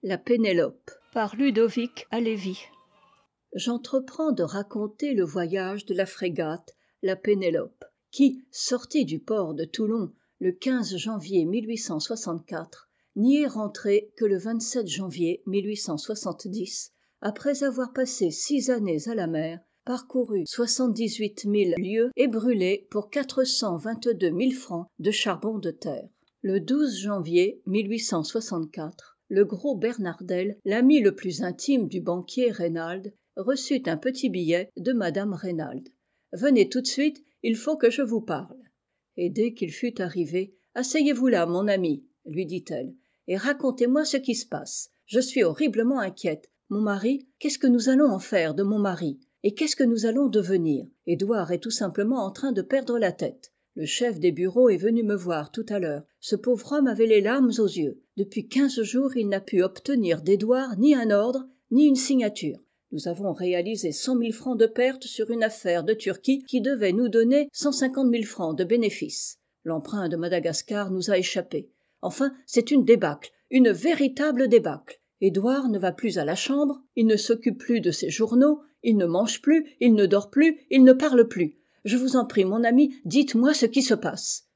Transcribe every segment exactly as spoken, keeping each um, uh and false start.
La Pénélope par Ludovic Halévy. J'entreprends de raconter le voyage de la frégate La Pénélope, qui, sortie du port de Toulon le quinze janvier mille huit cent soixante-quatre, n'y est rentrée que le vingt-sept janvier mille huit cent soixante-dix, après avoir passé six années à la mer, parcouru soixante-dix-huit mille lieues et brûlé pour quatre cent vingt-deux mille francs de charbon de terre. Le douze janvier mille huit cent soixante-quatre, le gros Bernardel, l'ami le plus intime du banquier Raynald, reçut un petit billet de madame Raynald. « Venez tout de suite, il faut que je vous parle. » Et dès qu'il fut arrivé, « Asseyez-vous là, mon ami, » lui dit-elle, « et racontez-moi ce qui se passe. Je suis horriblement inquiète. Mon mari, qu'est-ce que nous allons en faire de mon mari ? Et qu'est-ce que nous allons devenir ? Édouard est tout simplement en train de perdre la tête. Le chef des bureaux est venu me voir tout à l'heure. Ce pauvre homme avait les larmes aux yeux. Depuis quinze jours, il n'a pu obtenir d'Édouard ni un ordre, ni une signature. Nous avons réalisé cent mille francs de pertes sur une affaire de Turquie qui devait nous donner cent cinquante mille francs de bénéfice. L'emprunt de Madagascar nous a échappé. Enfin, c'est une débâcle, une véritable débâcle. Édouard ne va plus à la chambre, il ne s'occupe plus de ses journaux, il ne mange plus, il ne dort plus, il ne parle plus. Je vous en prie, mon ami, dites-moi ce qui se passe.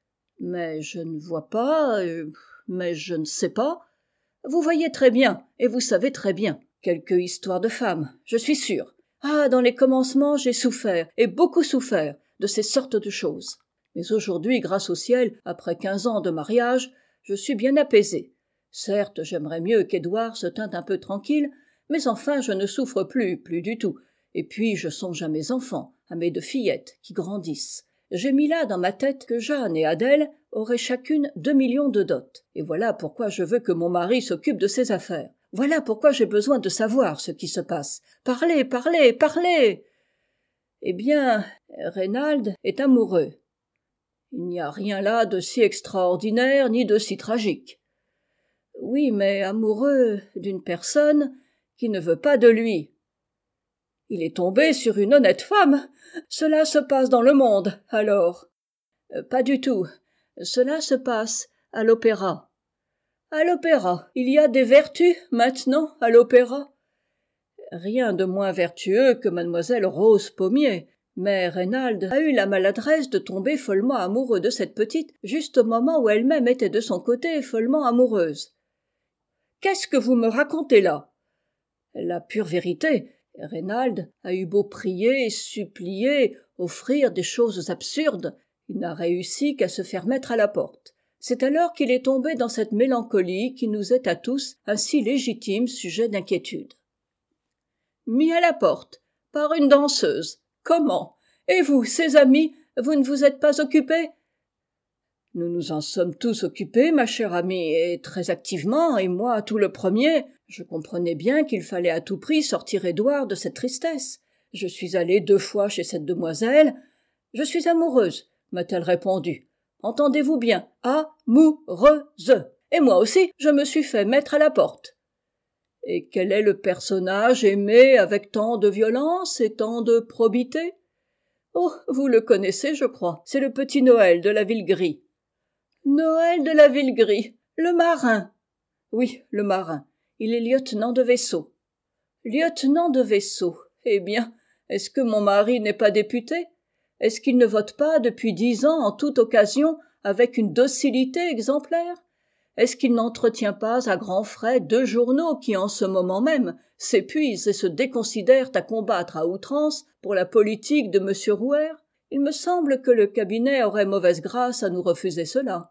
Mais je ne vois pas, euh, mais je ne sais pas. Vous voyez très bien, et vous savez très bien. Quelque histoire de femme, je suis sûre. Ah, dans les commencements, j'ai souffert, et beaucoup souffert, de ces sortes de choses. Mais aujourd'hui, grâce au ciel, après quinze ans de mariage, je suis bien apaisée. Certes, j'aimerais mieux qu'Édouard se tînt un peu tranquille, mais enfin, je ne souffre plus, plus du tout. Et puis, je songe à mes enfants, à mes deux fillettes, qui grandissent. J'ai mis là dans ma tête que Jeanne et Adèle auraient chacune deux millions de dot. Et voilà pourquoi je veux que mon mari s'occupe de ses affaires. Voilà pourquoi j'ai besoin de savoir ce qui se passe. Parlez, parlez, parlez ! Eh bien, Raynald est amoureux. Il n'y a rien là de si extraordinaire ni de si tragique. Oui, mais amoureux d'une personne qui ne veut pas de lui. Il est tombé sur une honnête femme. Cela se passe dans le monde, alors. Euh, pas du tout. Cela se passe à l'opéra. À l'opéra. Il y a des vertus, maintenant, à l'opéra. Rien de moins vertueux que mademoiselle Rose Pommier. Mais Raynald a eu la maladresse de tomber follement amoureux de cette petite, juste au moment où elle-même était de son côté follement amoureuse. Qu'est-ce que vous me racontez là ? La pure vérité. Raynald a eu beau prier, supplier, offrir des choses absurdes, il n'a réussi qu'à se faire mettre à la porte. C'est alors qu'il est tombé dans cette mélancolie qui nous est à tous un si légitime sujet d'inquiétude. Mis à la porte, par une danseuse. Comment ? Et vous, ses amis, vous ne vous êtes pas occupés ? Nous nous en sommes tous occupés, ma chère amie, et très activement, et moi tout le premier. Je comprenais bien qu'il fallait à tout prix sortir Édouard de cette tristesse. Je suis allée deux fois chez cette demoiselle. Je suis amoureuse, m'a-t-elle répondu. Entendez-vous bien, amoureuse. Et moi aussi, je me suis fait mettre à la porte. Et quel est le personnage aimé avec tant de violence et tant de probité ? Oh, vous le connaissez, je crois, c'est le petit Noël de la Villegrue. Noël de la Villegrue, le marin. Oui, le marin. Il est lieutenant de vaisseau. Lieutenant de vaisseau. Eh bien, est-ce que mon mari n'est pas député ? Est-ce qu'il ne vote pas depuis dix ans en toute occasion avec une docilité exemplaire ? Est-ce qu'il n'entretient pas à grands frais deux journaux qui, en ce moment même, s'épuisent et se déconsidèrent à combattre à outrance pour la politique de M. Rouher ? Il me semble que le cabinet aurait mauvaise grâce à nous refuser cela.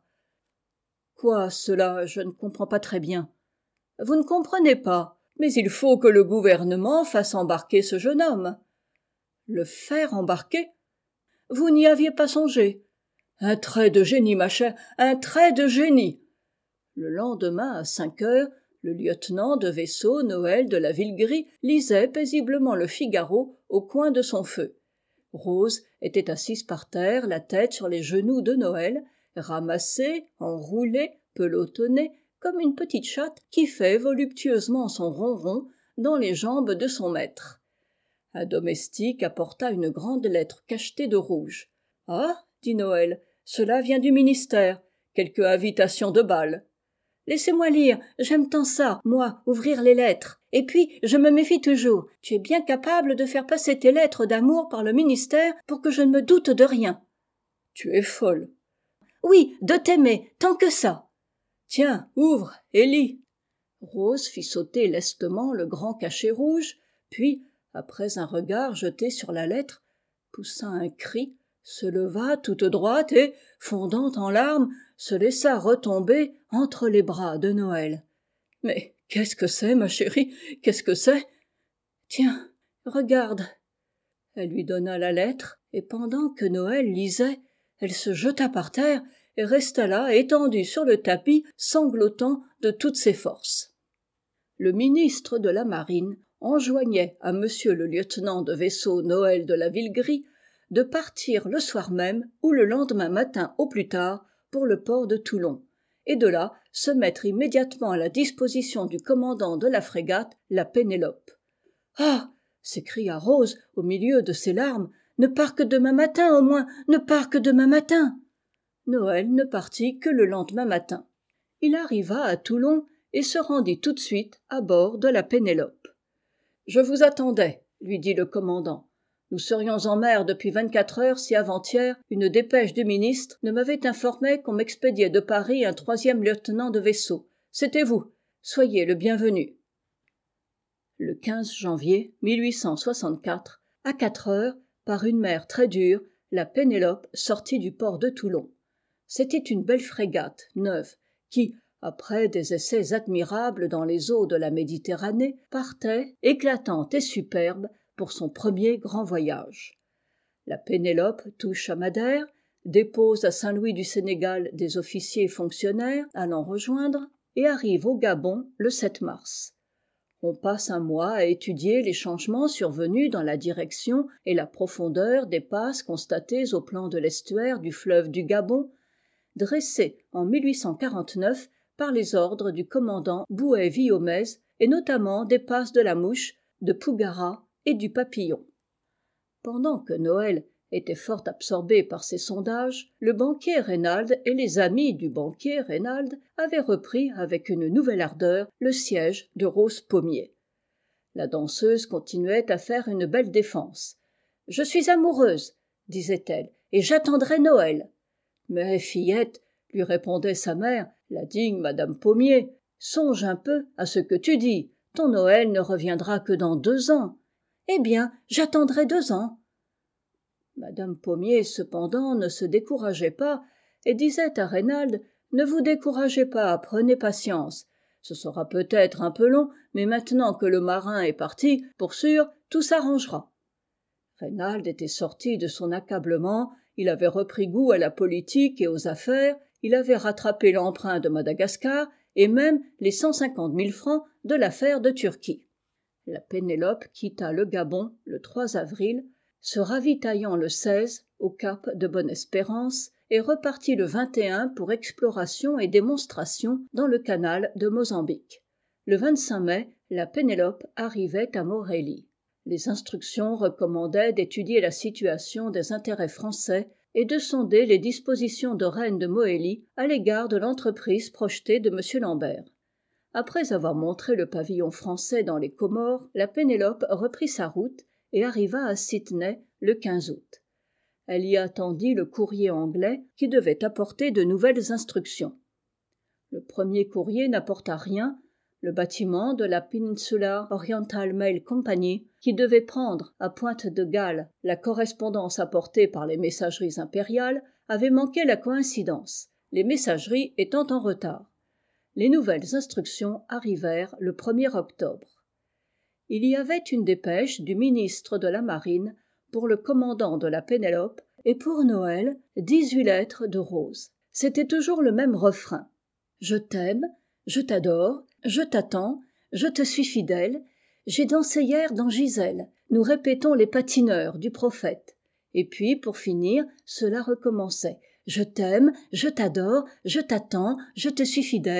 Quoi, cela ? Je ne comprends pas très bien. Vous ne comprenez pas, mais il faut que le gouvernement fasse embarquer ce jeune homme. Le faire embarquer ? Vous n'y aviez pas songé. Un trait de génie, ma chère, un trait de génie. Le lendemain, à cinq heures, le lieutenant de vaisseau Noël de la Villegrue lisait paisiblement le Figaro au coin de son feu. Rose était assise par terre, la tête sur les genoux de Noël, ramassée, enroulée, pelotonnée, comme une petite chatte qui fait voluptueusement son ronron dans les jambes de son maître. Un domestique apporta une grande lettre cachetée de rouge. « Ah, dit Noël, cela vient du ministère, quelque invitation de bal. » Laissez-moi lire, j'aime tant ça, moi, ouvrir les lettres. Et puis, je me méfie toujours. Tu es bien capable de faire passer tes lettres d'amour par le ministère pour que je ne me doute de rien. Tu es folle. Oui, de t'aimer, tant que ça. Tiens, ouvre et lis. Rose fit sauter lestement le grand cachet rouge, puis, après un regard jeté sur la lettre, poussa un cri, se leva toute droite et, fondant en larmes, se laissa retomber entre les bras de Noël. « Mais qu'est-ce que c'est, ma chérie? Qu'est-ce que c'est? Tiens, regarde. » Elle lui donna la lettre, et pendant que Noël lisait, elle se jeta par terre et resta là, étendue sur le tapis, sanglotant de toutes ses forces. Le ministre de la Marine enjoignait à monsieur le lieutenant de vaisseau Noël de la Villegrue de partir le soir même ou le lendemain matin au plus tard pour le port de Toulon, et de là se mettre immédiatement à la disposition du commandant de la frégate, la Pénélope. « Ah !» s'écria Rose au milieu de ses larmes, « ne pars que demain matin au moins, ne pars que demain matin !» Noël ne partit que le lendemain matin. Il arriva à Toulon et se rendit tout de suite à bord de la Pénélope. « Je vous attendais, » lui dit le commandant. « Nous serions en mer depuis vingt-quatre heures si avant-hier une dépêche du ministre ne m'avait informé qu'on m'expédiait de Paris un troisième lieutenant de vaisseau. C'était vous. Soyez le bienvenu. » Le quinze janvier mille huit cent soixante-quatre, à quatre heures, par une mer très dure, la Pénélope sortit du port de Toulon. C'était une belle frégate, neuve, qui, après des essais admirables dans les eaux de la Méditerranée, partait, éclatante et superbe, pour son premier grand voyage. La Pénélope touche à Madère, dépose à Saint-Louis du Sénégal des officiers fonctionnaires allant rejoindre, et arrive au Gabon le sept mars. On passe un mois à étudier les changements survenus dans la direction et la profondeur des passes constatées au plan de l'estuaire du fleuve du Gabon, dressés en mille huit cent quarante-neuf par les ordres du commandant Bouët-Villaumez, et notamment des passes de la Mouche, de Pougara et du Papillon. Pendant que Noël était fort absorbé par ses sondages, le banquier Raynald et les amis du banquier Raynald avaient repris avec une nouvelle ardeur le siège de Rose Pommier. La danseuse continuait à faire une belle défense. « Je suis amoureuse, » disait-elle, « et j'attendrai Noël. »« Mais, fillette, » lui répondait sa mère, la digne madame Pommier, « songe un peu à ce que tu dis. Ton Noël ne reviendra que dans deux ans. »« Eh bien, j'attendrai deux ans. » Madame Pommier, cependant, ne se décourageait pas et disait à Raynald « Ne vous découragez pas, prenez patience. Ce sera peut-être un peu long, mais maintenant que le marin est parti, pour sûr, tout s'arrangera. » Raynald était sorti de son accablement, il avait repris goût à la politique et aux affaires, il avait rattrapé l'emprunt de Madagascar et même les cent cinquante mille francs de l'affaire de Turquie. La Pénélope quitta le Gabon le trois avril, se ravitaillant le seize au cap de Bonne-Espérance et repartit le vingt et un pour exploration et démonstration dans le canal de Mozambique. Le vingt-cinq mai, la Pénélope arrivait à Morélie. Les instructions recommandaient d'étudier la situation des intérêts français et de sonder les dispositions de Reine de Mohélie à l'égard de l'entreprise projetée de M. Lambert. Après avoir montré le pavillon français dans les Comores, la Pénélope reprit sa route et arriva à Sydney le quinze août. Elle y attendit le courrier anglais qui devait apporter de nouvelles instructions. Le premier courrier n'apporta rien, le bâtiment de la Peninsular Oriental Mail Company, qui devait prendre à Pointe-de-Galle la correspondance apportée par les messageries impériales, avait manqué la coïncidence, les messageries étant en retard. Les nouvelles instructions arrivèrent le premier octobre. Il y avait une dépêche du ministre de la Marine pour le commandant de la Pénélope et pour Noël, dix-huit lettres de Rose. C'était toujours le même refrain. « Je t'aime, je t'adore, je t'attends, je te suis fidèle, j'ai dansé hier dans Gisèle, nous répétons les patineurs du prophète. » Et puis, pour finir, cela recommençait. « Je t'aime, je t'adore, je t'attends, je te suis fidèle. »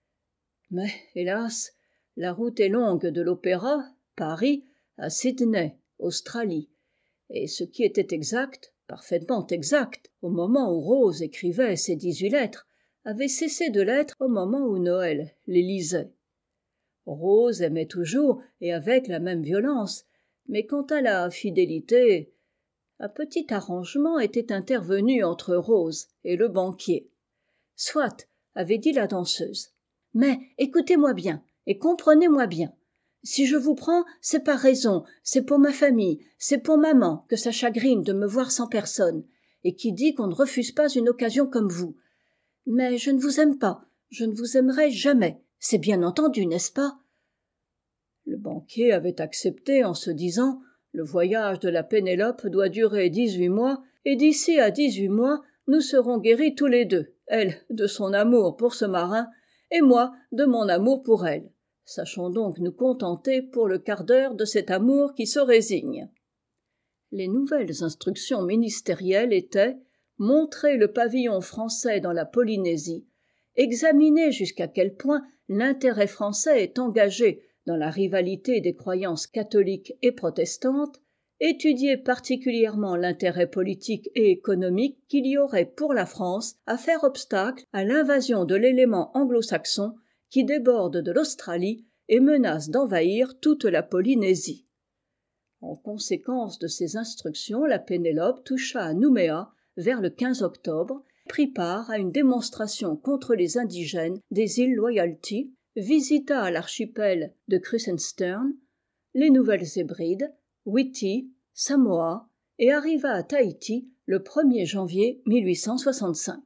Mais, hélas, la route est longue de l'opéra, Paris, à Sydney, Australie. Et ce qui était exact, parfaitement exact, au moment où Rose écrivait ces dix-huit lettres, avait cessé de l'être au moment où Noël les lisait. Rose aimait toujours et avec la même violence, mais quant à la fidélité, un petit arrangement était intervenu entre Rose et le banquier. Soit, avait dit la danseuse, mais écoutez-moi bien et comprenez-moi bien. Si je vous prends, c'est par raison, c'est pour ma famille, c'est pour maman que ça chagrine de me voir sans personne, et qui dit qu'on ne refuse pas une occasion comme vous. Mais je ne vous aime pas, je ne vous aimerai jamais, c'est bien entendu, n'est-ce pas ? Le banquier avait accepté en se disant « Le voyage de la Pénélope doit durer dix-huit mois, et d'ici à dix-huit mois, nous serons guéris tous les deux, elle de son amour pour ce marin, et moi de mon amour pour elle. Sachons donc nous contenter pour le quart d'heure de cet amour qui se résigne. » Les nouvelles instructions ministérielles étaient « Montrer le pavillon français dans la Polynésie, examiner jusqu'à quel point l'intérêt français est engagé dans la rivalité des croyances catholiques et protestantes, étudier particulièrement l'intérêt politique et économique qu'il y aurait pour la France à faire obstacle à l'invasion de l'élément anglo-saxon qui déborde de l'Australie et menace d'envahir toute la Polynésie. » En conséquence de ces instructions, la Pénélope toucha à Nouméa vers le quinze octobre, prit part à une démonstration contre les indigènes des îles Loyalty, visita l'archipel de Krusenstern, les Nouvelles-Hébrides, Whidbey, Samoa et arriva à Tahiti le premier janvier mille huit cent soixante-cinq.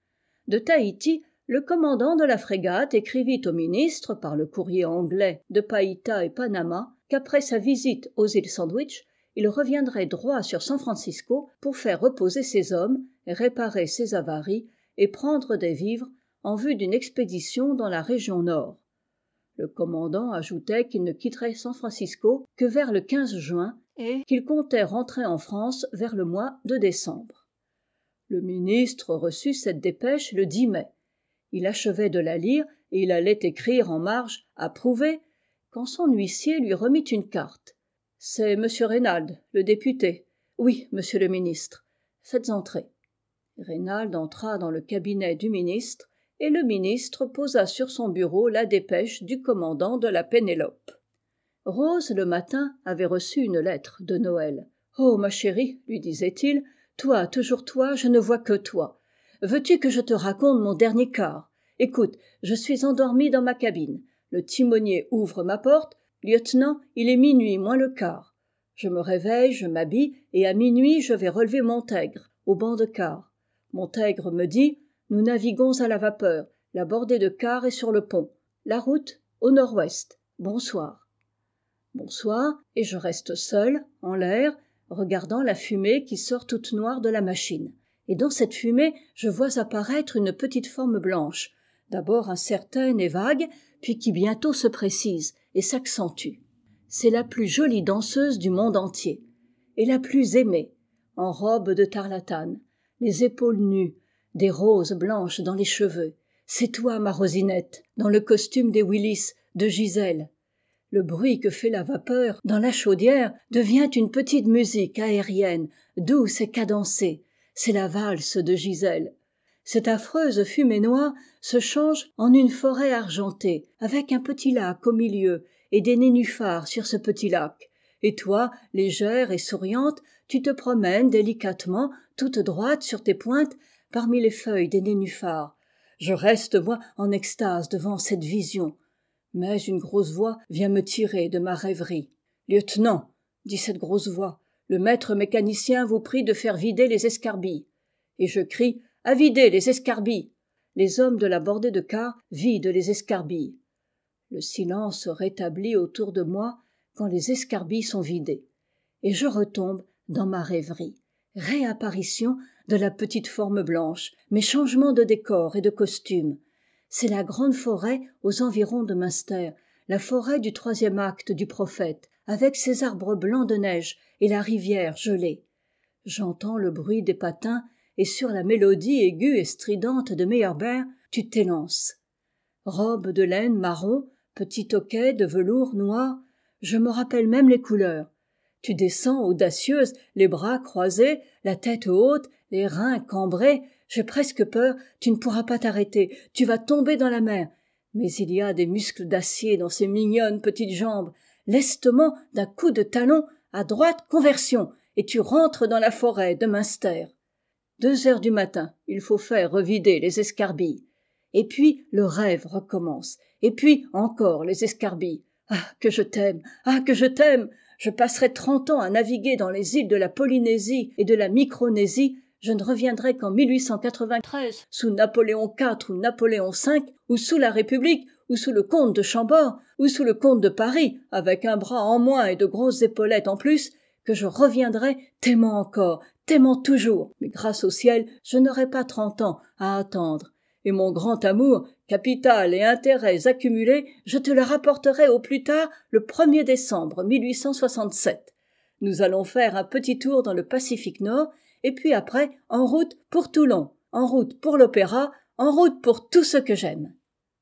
De Tahiti, le commandant de la frégate écrivit au ministre par le courrier anglais de Païta et Panama qu'après sa visite aux îles Sandwich, il reviendrait droit sur San Francisco pour faire reposer ses hommes, réparer ses avaries et prendre des vivres en vue d'une expédition dans la région nord. Le commandant ajoutait qu'il ne quitterait San Francisco que vers le quinze juin et qu'il comptait rentrer en France vers le mois de décembre. Le ministre reçut cette dépêche le dix mai. Il achevait de la lire et il allait écrire en marge « Approuvé » quand son huissier lui remit une carte. « C'est M. Raynald, le député. »« Oui, monsieur le ministre. Faites entrer. » Raynald entra dans le cabinet du ministre et le ministre posa sur son bureau la dépêche du commandant de la Pénélope. Rose, le matin, avait reçu une lettre de Noël. « Oh, ma chérie, lui disait-il, toi, toujours toi, je ne vois que toi. Veux-tu que je te raconte mon dernier quart ? Écoute, je suis endormi dans ma cabine. Le timonier ouvre ma porte. Lieutenant, il est minuit moins le quart. Je me réveille, je m'habille, et à minuit, je vais relever Montègre, au banc de quart. Montègre me dit « Nous naviguons à la vapeur. La bordée de quart est sur le pont. La route, au nord-ouest. Bonsoir. » Bonsoir, et je reste seul, en l'air, regardant la fumée qui sort toute noire de la machine. Et dans cette fumée, je vois apparaître une petite forme blanche, d'abord incertaine et vague, puis qui bientôt se précise et s'accentue. C'est la plus jolie danseuse du monde entier, et la plus aimée, en robe de tarlatane, les épaules nues, des roses blanches dans les cheveux. C'est toi, ma Rosinette, dans le costume des Willis, de Gisèle. Le bruit que fait la vapeur dans la chaudière devient une petite musique aérienne, douce et cadencée. C'est la valse de Gisèle. Cette affreuse fumée noire se change en une forêt argentée, avec un petit lac au milieu et des nénuphars sur ce petit lac. Et toi, légère et souriante, tu te promènes délicatement, toute droite sur tes pointes, parmi les feuilles des nénuphars. Je reste, moi, en extase devant cette vision. Mais une grosse voix vient me tirer de ma rêverie. « Lieutenant, » dit cette grosse voix, « le maître mécanicien vous prie de faire vider les escarbilles. » Et je crie « À vider les escarbilles !» Les hommes de la bordée de quart vident les escarbilles. Le silence se rétablit autour de moi quand les escarbilles sont vidées. Et je retombe dans ma rêverie. Réapparition de la petite forme blanche, mais changement de décor et de costume. C'est la grande forêt aux environs de Münster, la forêt du troisième acte du Prophète, avec ses arbres blancs de neige et la rivière gelée. J'entends le bruit des patins et sur la mélodie aiguë et stridente de Meyerbeer, tu t'élances. Robe de laine marron, petit toquet de velours noir, je me rappelle même les couleurs. Tu descends audacieuse, les bras croisés, la tête haute, les reins cambrés, j'ai presque peur, tu ne pourras pas t'arrêter, tu vas tomber dans la mer. Mais il y a des muscles d'acier dans ces mignonnes petites jambes. Lestement, d'un coup de talon, à droite, conversion, et tu rentres dans la forêt de Münster. Deux heures du matin, il faut faire revider les escarbilles. Et puis, le rêve recommence. Et puis, encore les escarbilles. Ah, que je t'aime! Ah, que je t'aime! Je passerai trente ans à naviguer dans les îles de la Polynésie et de la Micronésie. Je ne reviendrai qu'en mille huit cent quatre-vingt-treize, sous Napoléon quatre ou Napoléon cinq, ou sous la République, ou sous le comte de Chambord, ou sous le comte de Paris, avec un bras en moins et de grosses épaulettes en plus, que je reviendrai t'aimant encore, t'aimant toujours. Mais grâce au ciel, je n'aurai pas trente ans à attendre. Et mon grand amour, capital et intérêts accumulés, je te le rapporterai au plus tard le premier décembre mille huit cent soixante-sept. Nous allons faire un petit tour dans le Pacifique Nord, et puis après, en route pour Toulon, en route pour l'opéra, en route pour tout ce que j'aime.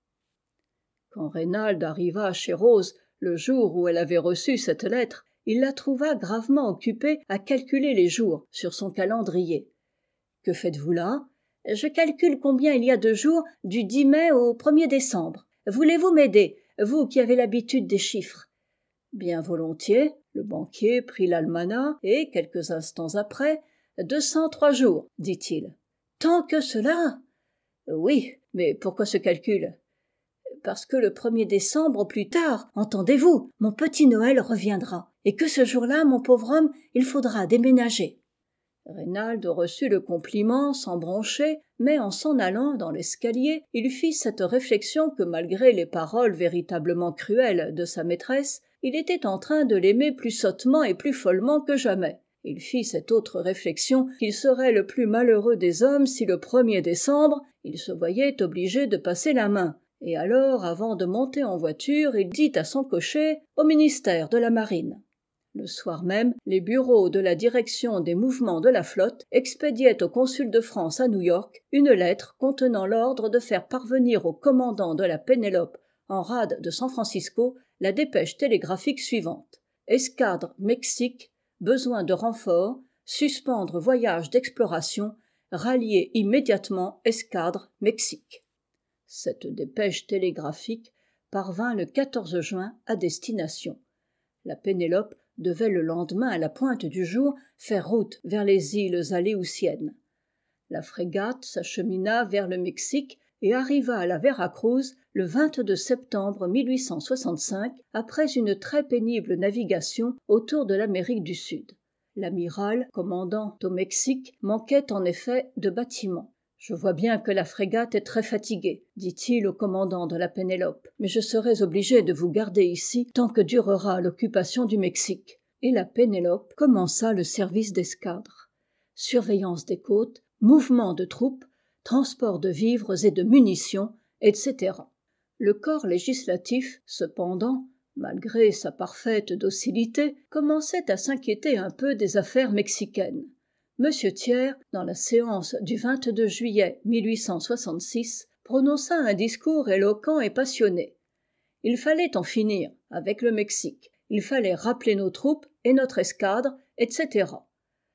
Quand Raynald arriva chez Rose, le jour où elle avait reçu cette lettre, il la trouva gravement occupée à calculer les jours sur son calendrier. « Que faites-vous là ?»« Je calcule combien il y a de jours du dix mai au premier décembre. Voulez-vous m'aider, vous qui avez l'habitude des chiffres ?» Bien volontiers, le banquier prit l'almanach et, quelques instants après, « deux cent trois jours, dit-il. »« Tant que cela ?»« Oui, mais pourquoi ce calcul ?»« Parce que le premier décembre au plus tard, entendez-vous, mon petit Noël reviendra, et que ce jour-là, mon pauvre homme, il faudra déménager. » Raynald reçut le compliment sans broncher, mais en s'en allant dans l'escalier, il fit cette réflexion que malgré les paroles véritablement cruelles de sa maîtresse, il était en train de l'aimer plus sottement et plus follement que jamais. Il fit cette autre réflexion qu'il serait le plus malheureux des hommes si le premier décembre, il se voyait obligé de passer la main. Et alors, avant de monter en voiture, il dit à son cocher « Au ministère de la Marine ». Le soir même, les bureaux de la direction des mouvements de la flotte expédiaient au consul de France à New-York une lettre contenant l'ordre de faire parvenir au commandant de la Pénélope en rade de San Francisco la dépêche télégraphique suivante. Escadre Mexique, besoin de renfort, suspendre voyage d'exploration, rallier immédiatement escadre Mexique. Cette dépêche télégraphique parvint le quatorze juin à destination. La Pénélope devait le lendemain à la pointe du jour faire route vers les îles Aléoutiennes. La frégate s'achemina vers le Mexique et arriva à la Vera-Cruz le vingt-deux septembre mille huit cent soixante-cinq après une très pénible navigation autour de l'Amérique du Sud. L'amiral commandant au Mexique manquait en effet de bâtiments. « Je vois bien que la frégate est très fatiguée, dit-il au commandant de la Pénélope, mais je serai obligé de vous garder ici tant que durera l'occupation du Mexique. » Et la Pénélope commença le service d'escadre. Surveillance des côtes, mouvement de troupes, transport de vivres et de munitions, et cetera. Le corps législatif, cependant, malgré sa parfaite docilité, commençait à s'inquiéter un peu des affaires mexicaines. M. Thiers, dans la séance du vingt-deux juillet mille huit cent soixante-six, prononça un discours éloquent et passionné. Il fallait en finir avec le Mexique, il fallait rappeler nos troupes et notre escadre, et cetera.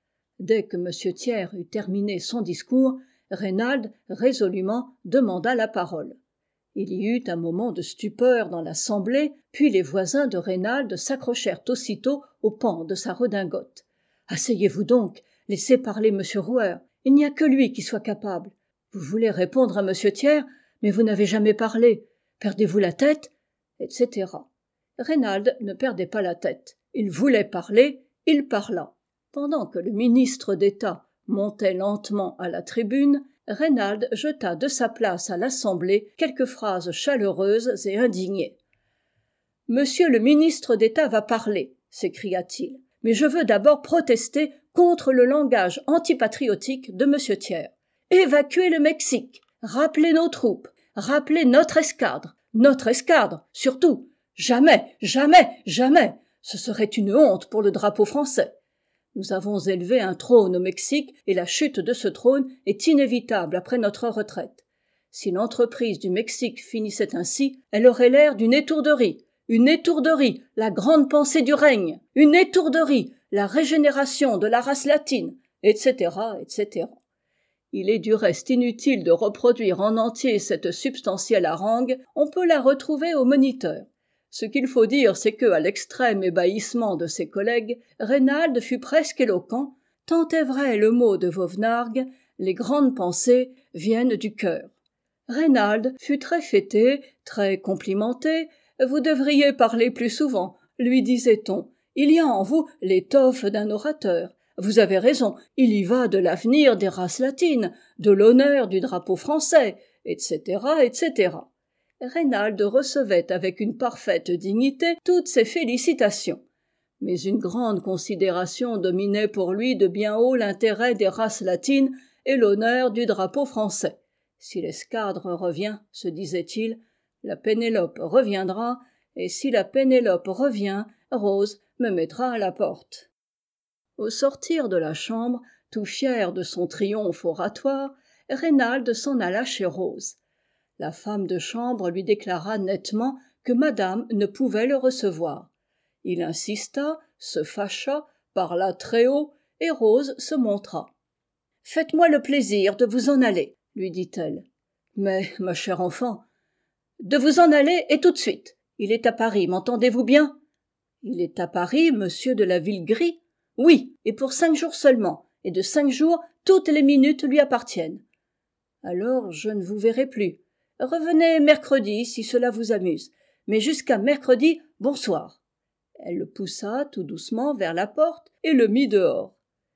Dès que M. Thiers eut terminé son discours, Raynald, résolument, demanda la parole. Il y eut un moment de stupeur dans l'assemblée, puis les voisins de Raynald s'accrochèrent aussitôt au pan de sa redingote. « Asseyez-vous donc, laissez parler M. Rouher, il n'y a que lui qui soit capable. Vous voulez répondre à M. Thiers, mais vous n'avez jamais parlé. Perdez-vous la tête ?» et cetera. Raynald ne perdait pas la tête. Il voulait parler, il parla. Pendant que le ministre d'État montait lentement à la tribune, Raynald jeta de sa place à l'Assemblée quelques phrases chaleureuses et indignées. « Monsieur le ministre d'État va parler, s'écria-t-il, mais je veux d'abord protester contre le langage antipatriotique de M. Thiers. Évacuer le Mexique, rappeler nos troupes, rappeler notre escadre, notre escadre, surtout. Jamais, jamais, jamais. Ce serait une honte pour le drapeau français. Nous avons élevé un trône au Mexique et la chute de ce trône est inévitable après notre retraite. Si l'entreprise du Mexique finissait ainsi, elle aurait l'air d'une étourderie. Une étourderie, la grande pensée du règne. Une étourderie, la régénération de la race latine, et cetera, et cetera. Il est du reste inutile de reproduire en entier cette substantielle harangue, on peut la retrouver au Moniteur. Ce qu'il faut dire, c'est que, à l'extrême ébahissement de ses collègues, Raynald fut presque éloquent, tant est vrai le mot de Vauvenargues, les grandes pensées viennent du cœur. Raynald fut très fêté, très complimenté, vous devriez parler plus souvent, lui disait-on, il y a en vous l'étoffe d'un orateur. Vous avez raison, il y va de l'avenir des races latines, de l'honneur du drapeau français, et cetera, et cetera. Raynald recevait avec une parfaite dignité toutes ces félicitations. Mais une grande considération dominait pour lui de bien haut l'intérêt des races latines et l'honneur du drapeau français. Si l'escadre revient, se disait-il, la Pénélope reviendra, et si la Pénélope revient, Rose me mettra à la porte. Au sortir de la chambre, tout fier de son triomphe oratoire, Raynald s'en alla chez Rose. La femme de chambre lui déclara nettement que madame ne pouvait le recevoir. Il insista, se fâcha, parla très haut, et Rose se montra. « Faites-moi le plaisir de vous en aller, lui dit-elle. « Mais, ma chère enfant, de vous en aller et tout de suite. Il est à Paris, m'entendez-vous bien ?»« Il est à Paris, monsieur de la Villegrue ? » ?»« Oui, et pour cinq jours seulement, et de cinq jours, toutes les minutes lui appartiennent. »« Alors, je ne vous verrai plus. Revenez mercredi, si cela vous amuse. Mais jusqu'à mercredi, bonsoir. » Elle le poussa tout doucement vers la porte et le mit dehors.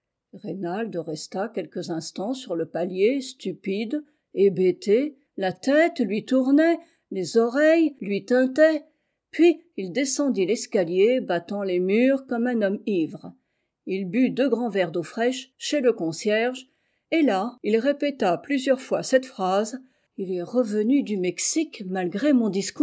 Raynald resta quelques instants sur le palier, stupide, hébété, la tête lui tournait, les oreilles lui tintaient, puis il descendit l'escalier, battant les murs comme un homme ivre. Il but deux grands verres d'eau fraîche chez le concierge, et là, il répéta plusieurs fois cette phrase « Il est revenu du Mexique malgré mon discours ?»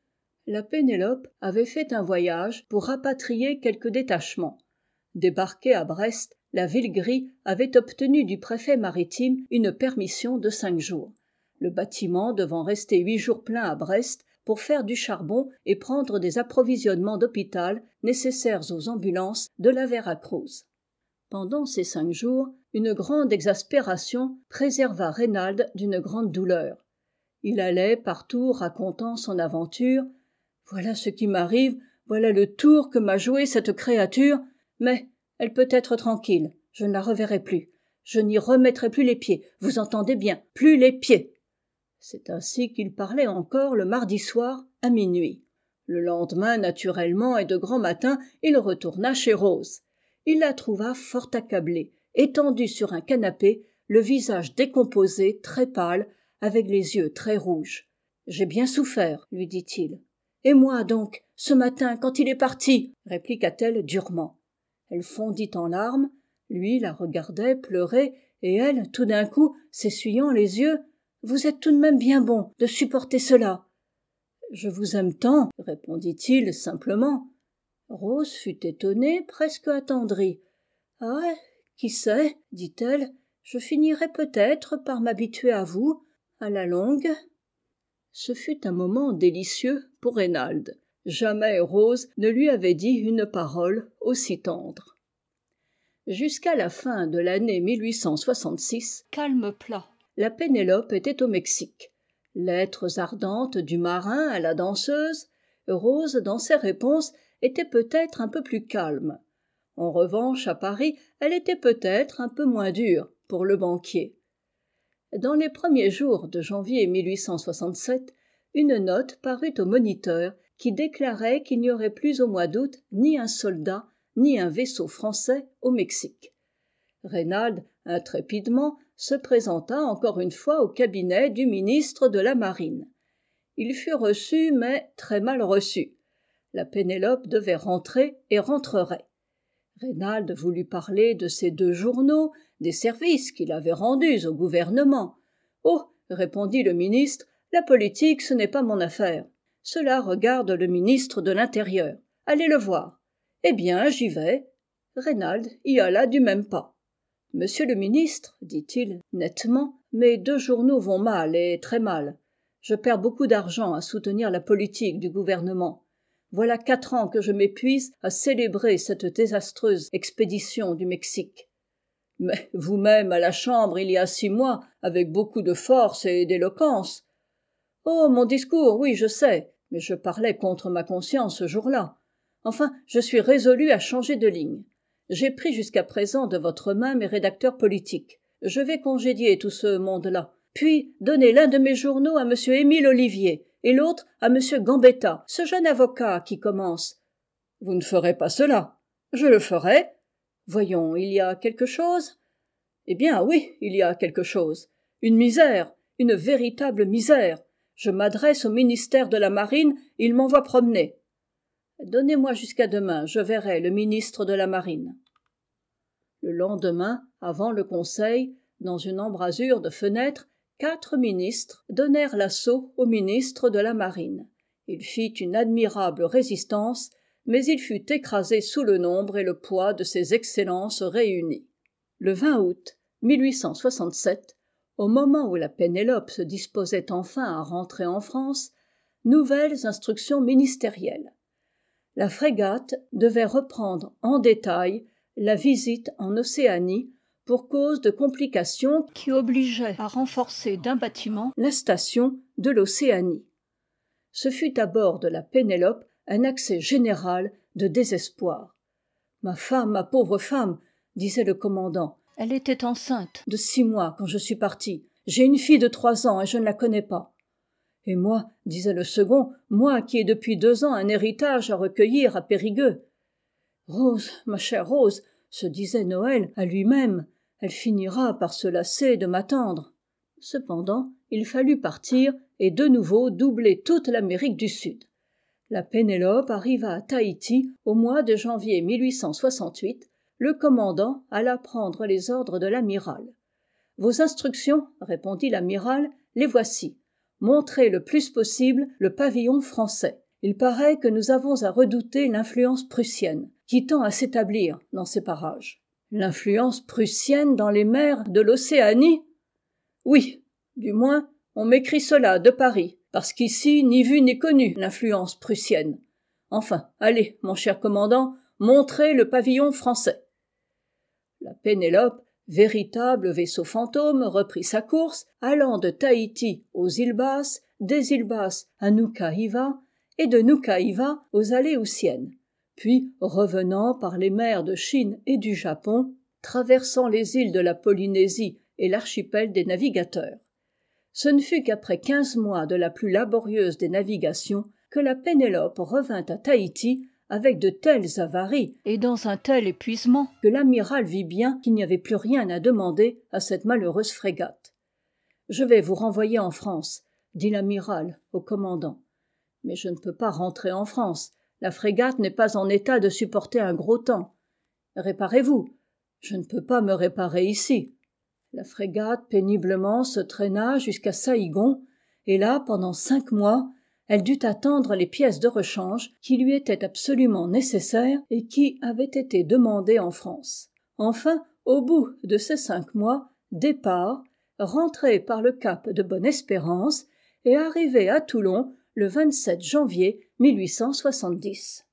La Pénélope avait fait un voyage pour rapatrier quelques détachements. Débarquée à Brest, la Villegrue avait obtenu du préfet maritime une permission de cinq jours. Le bâtiment devant rester huit jours pleins à Brest pour faire du charbon et prendre des approvisionnements d'hôpital nécessaires aux ambulances de la Vera-Cruz. Pendant ces cinq jours, une grande exaspération préserva Raynald d'une grande douleur. Il allait partout racontant son aventure. « Voilà ce qui m'arrive, voilà le tour que m'a joué cette créature, mais elle peut être tranquille, je ne la reverrai plus. Je n'y remettrai plus les pieds, vous entendez bien, plus les pieds. » C'est ainsi qu'il parlait encore le mardi soir à minuit. Le lendemain, naturellement et de grand matin, il retourna chez Rose. Il la trouva fort accablée, étendue sur un canapé, le visage décomposé, très pâle, avec les yeux très rouges. « J'ai bien souffert, lui dit-il. »« Et moi donc, ce matin, quand il est parti ?» répliqua-t-elle durement. Elle fondit en larmes, lui la regardait pleurer, et elle, tout d'un coup, s'essuyant les yeux, « Vous êtes tout de même bien bon de supporter cela. »« Je vous aime tant, » répondit-il simplement. Rose fut étonnée, presque attendrie. « Ah, qui sait, dit-elle, je finirai peut-être par m'habituer à vous, à la longue. » Ce fut un moment délicieux pour Raynald. Jamais Rose ne lui avait dit une parole aussi tendre. Jusqu'à la fin de l'année mille huit cent soixante-six, calme plat. La Pénélope était au Mexique. Lettres ardentes du marin à la danseuse, Rose, dans ses réponses, était peut-être un peu plus calme. En revanche, à Paris, elle était peut-être un peu moins dure pour le banquier. Dans les premiers jours de janvier mille huit cent soixante-sept, une note parut au Moniteur qui déclarait qu'il n'y aurait plus au mois d'août ni un soldat ni un vaisseau français au Mexique. Raynald, intrépidement, se présenta encore une fois au cabinet du ministre de la Marine. Il fut reçu, mais très mal reçu. La Pénélope devait rentrer et rentrerait. Raynald voulut parler de ses deux journaux, des services qu'il avait rendus au gouvernement. « Oh, répondit le ministre, la politique, ce n'est pas mon affaire. Cela regarde le ministre de l'Intérieur. Allez le voir. » « Eh bien, j'y vais. » Raynald y alla du même pas. « Monsieur le ministre, dit-il nettement, mes deux journaux vont mal et très mal. Je perds beaucoup d'argent à soutenir la politique du gouvernement. Voilà quatre ans que je m'épuise à célébrer cette désastreuse expédition du Mexique. » Mais vous-même à la Chambre il y a six mois, avec beaucoup de force et d'éloquence. Oh, mon discours, oui, je sais, mais je parlais contre ma conscience ce jour-là. Enfin, je suis résolu à changer de ligne. J'ai pris jusqu'à présent de votre main mes rédacteurs politiques. Je vais congédier tout ce monde-là, puis donner l'un de mes journaux à M. Émile Ollivier et l'autre à M. Gambetta, ce jeune avocat qui commence. Vous ne ferez pas cela. Je le ferai. Voyons, il y a quelque chose? Eh bien, oui, il y a quelque chose. Une misère, une véritable misère. Je m'adresse au ministère de la Marine, il m'envoie promener. Donnez-moi jusqu'à demain, je verrai le ministre de la Marine. Le lendemain, avant le Conseil, dans une embrasure de fenêtre, quatre ministres donnèrent l'assaut au ministre de la Marine. Il fit une admirable résistance, mais il fut écrasé sous le nombre et le poids de ses excellences réunies. Le vingt août mille huit cent soixante-sept, au moment où la Pénélope se disposait enfin à rentrer en France, nouvelles instructions ministérielles. La frégate devait reprendre en détail la visite en Océanie pour cause de complications qui obligeaient à renforcer d'un bâtiment la station de l'Océanie. Ce fut à bord de la Pénélope un accès général de désespoir. « Ma femme, ma pauvre femme !» disait le commandant. « Elle était enceinte de six mois quand je suis parti. J'ai une fille de trois ans et je ne la connais pas. » Et moi, disait le second, moi qui ai depuis deux ans un héritage à recueillir à Périgueux. « Rose, ma chère Rose, se disait Noël à lui-même, elle finira par se lasser de m'attendre. » Cependant, il fallut partir et de nouveau doubler toute l'Amérique du Sud. La Pénélope arriva à Tahiti au mois de janvier mille huit cent soixante-huit. Le commandant alla prendre les ordres de l'amiral. « Vos instructions, répondit l'amiral, les voici. Montrez le plus possible le pavillon français. Il paraît que nous avons à redouter l'influence prussienne, qui tend à s'établir dans ces parages. » L'influence prussienne dans les mers de l'Océanie ? Oui, du moins, on m'écrit cela de Paris, parce qu'ici, ni vu ni connu l'influence prussienne. Enfin, allez, mon cher commandant, montrez le pavillon français. La Pénélope, véritable vaisseau fantôme, reprit sa course, allant de Tahiti aux îles Basses, des îles Basses à Nuka-Hiva, et de Nuka-Hiva aux Aléoutiennes, puis revenant par les mers de Chine et du Japon, traversant les îles de la Polynésie et l'archipel des navigateurs. Ce ne fut qu'après quinze mois de la plus laborieuse des navigations que la Pénélope revint à Tahiti avec de telles avaries et dans un tel épuisement que l'amiral vit bien qu'il n'y avait plus rien à demander à cette malheureuse frégate. « Je vais vous renvoyer en France, » dit l'amiral au commandant. « Mais je ne peux pas rentrer en France. La frégate n'est pas en état de supporter un gros temps. Réparez-vous. Je ne peux pas me réparer ici. » La frégate péniblement se traîna jusqu'à Saïgon, et là, pendant cinq mois, elle dut attendre les pièces de rechange qui lui étaient absolument nécessaires et qui avaient été demandées en France. Enfin, au bout de ces cinq mois, départ, rentrée par le cap de Bonne-Espérance et arrivée à Toulon le vingt-sept janvier mille huit cent soixante-dix.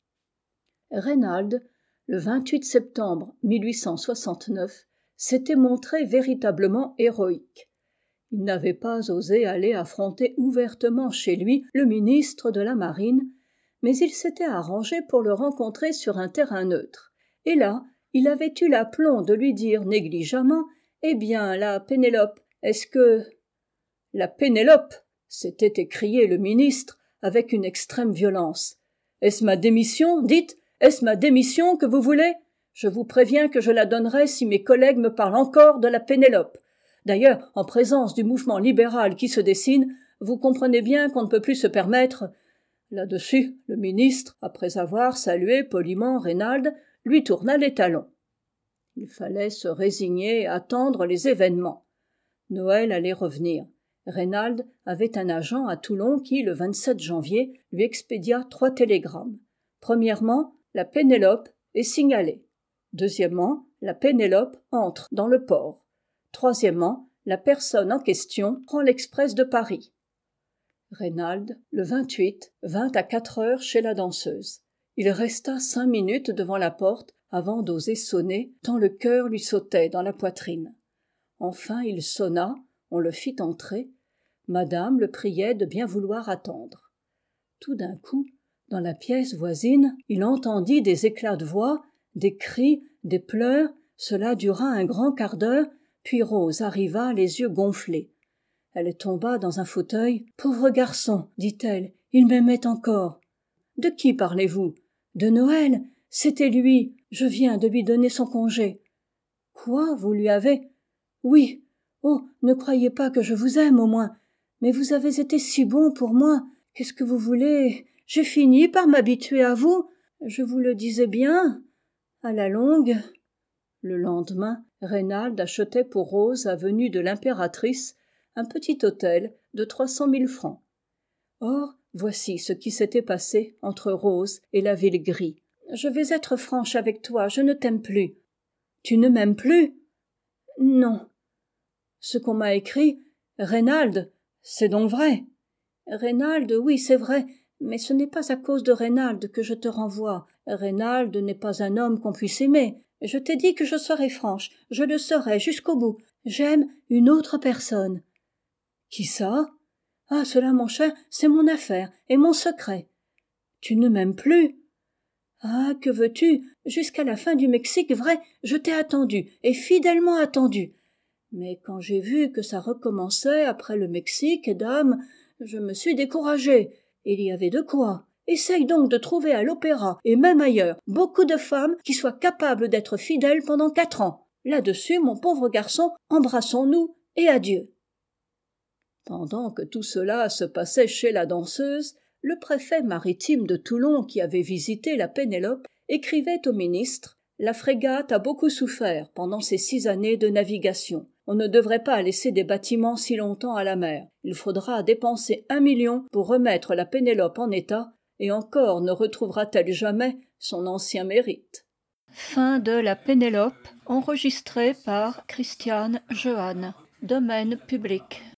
Raynald, le vingt-huit septembre mille huit cent soixante-neuf, s'était montré véritablement héroïque. Il n'avait pas osé aller affronter ouvertement chez lui le ministre de la Marine, mais il s'était arrangé pour le rencontrer sur un terrain neutre. Et là, il avait eu l'aplomb de lui dire négligemment « Eh bien, la Pénélope, est-ce que… » « La Pénélope !» s'était écrié le ministre avec une extrême violence. « Est-ce ma démission, dites, est-ce ma démission que vous voulez ? Je vous préviens que je la donnerai si mes collègues me parlent encore de la Pénélope. D'ailleurs, en présence du mouvement libéral qui se dessine, vous comprenez bien qu'on ne peut plus se permettre… » Là-dessus, le ministre, après avoir salué poliment Raynald, lui tourna les talons. Il fallait se résigner et attendre les événements. Noël allait revenir. Raynald avait un agent à Toulon qui, le vingt-sept janvier, lui expédia trois télégrammes. Premièrement, la Pénélope est signalée. Deuxièmement, la Pénélope entre dans le port. Troisièmement, la personne en question prend l'express de Paris. Raynald, le vingt-huit, vint à quatre heures chez la danseuse. Il resta cinq minutes devant la porte avant d'oser sonner, tant le cœur lui sautait dans la poitrine. Enfin il sonna, on le fit entrer. Madame le priait de bien vouloir attendre. Tout d'un coup, dans la pièce voisine, il entendit des éclats de voix, des cris, des pleurs. Cela dura un grand quart d'heure, puis Rose arriva, les yeux gonflés. Elle tomba dans un fauteuil. « Pauvre garçon, dit-elle, il m'aimait encore. »« De qui parlez-vous ? » ?»« De Noël, c'était lui, je viens de lui donner son congé. »« Quoi, vous lui avez ? » ?»« Oui. Oh, ne croyez pas que je vous aime au moins, mais vous avez été si bon pour moi. Qu'est-ce que vous voulez ? J'ai fini par m'habituer à vous. Je vous le disais bien. À la longue. » Le lendemain, Raynald achetait pour Rose, avenue de l'Impératrice, un petit hôtel de trois cent mille francs. Or, voici ce qui s'était passé entre Rose et la Villegrue. « Je vais être franche avec toi, je ne t'aime plus. »« Tu ne m'aimes plus ?»« Non. » Ce qu'on m'a écrit, Raynald, c'est donc vrai. Raynald, oui, c'est vrai, mais ce n'est pas à cause de Raynald que je te renvoie. Raynald n'est pas un homme qu'on puisse aimer. Je t'ai dit que je serais franche, je le serai jusqu'au bout. J'aime une autre personne. Qui ça ? Ah, cela, mon cher, c'est mon affaire et mon secret. Tu ne m'aimes plus ? Ah, que veux-tu ? Jusqu'à la fin du Mexique, vrai, je t'ai attendu, et fidèlement attendu. Mais quand j'ai vu que ça recommençait après le Mexique, dame, je me suis découragée. Il y avait de quoi. Essaye donc de trouver à l'opéra, et même ailleurs, beaucoup de femmes qui soient capables d'être fidèles pendant quatre ans. Là-dessus, mon pauvre garçon, embrassons-nous et adieu. Pendant que tout cela se passait chez la danseuse, le préfet maritime de Toulon, qui avait visité la Pénélope, écrivait au ministre « La frégate a beaucoup souffert pendant ces six années de navigation. On ne devrait pas laisser des bâtiments si longtemps à la mer. Il faudra dépenser un million pour remettre la Pénélope en état, et encore ne retrouvera-t-elle jamais son ancien mérite. » Fin de La Pénélope, enregistrée par Christiane Jeanne. Domaine public.